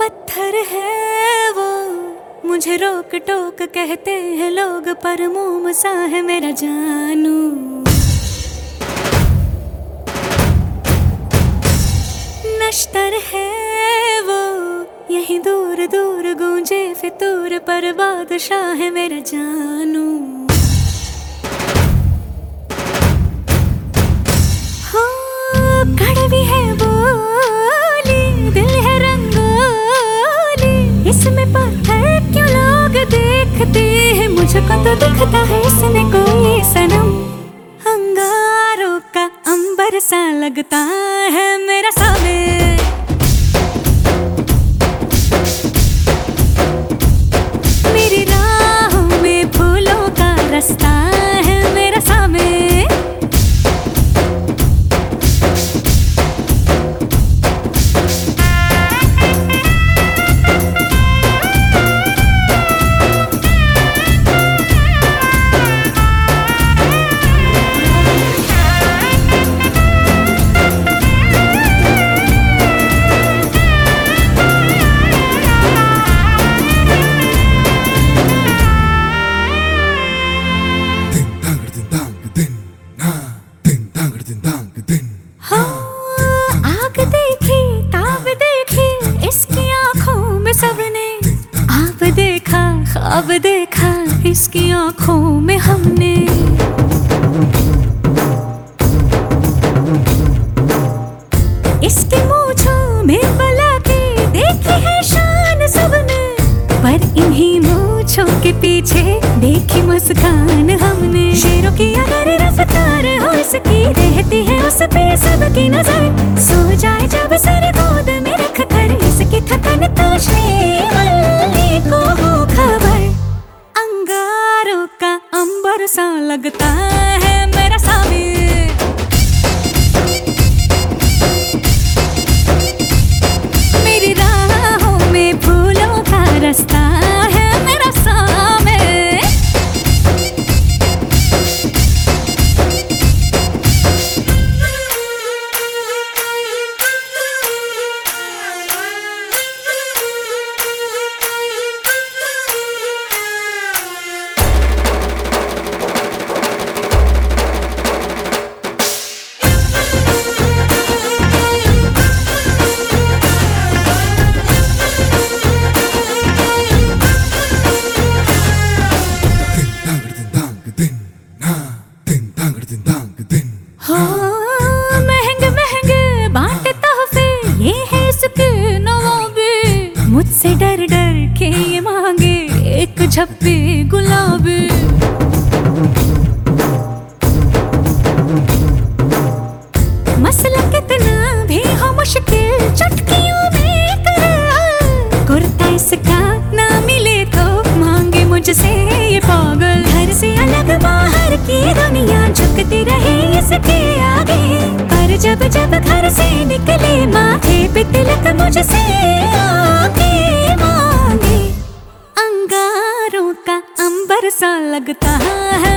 पत्थर है वो, मुझे रोक टोक कहते हैं लोग, पर मोम सा है मेरा जानू। नश्तर है वो, यहीं दूर दूर गूंजे फितूर, पर बादशाह है मेरा जानू। हो कड़वी है बोली, दिल है रंगोली, इसमें पत्थर क्यों लोग देखते हैं, मुझको तो दिखता है इसमें कोई सनम। अंगारों का अंबर सा लगता है मेरा सामे, मेरी राहों में फूलों का रास्ता है मेरा सामे। आग देखी ताब देखी इसकी आंखों में सबने, आप देखा ख्वाब देखा इसकी आंखों में हमने। इसकी मूंछों में बला के देखी है शान सबने, पर इन्हीं मूंछों के पीछे देखी मुस्कान हमने। शेरों की अगर रफ्तार हो इसकी, रहती है उस पे सबकी नजर, सो जाए जब सर गोद में रख कर, इसकी थकन तो श्रीवल्ली को हो खबर। अंगारों का अंबर सा लगता है मेरा सामी, मेरी राहों में फूलों का रास्ता है मेरा सामे। महंगे महंगे बांटे तोहफे, ये है इसके नवाबे, मुझसे डर डर के ये मांगे एक झप्पी गुलाबी। मसला कितना भी हो मुश्किल चुटकियों में कर, कुर्ता इसका ना मिले तो मांगे मुझसे ये पागल। घर से अलग बाहर की दुनिया झुकती रहे इसके आगे, पर जब जब घर से निकले माथे पे तिलक मुझसे आके मांगे। अंगारों का अंबर सा लगता है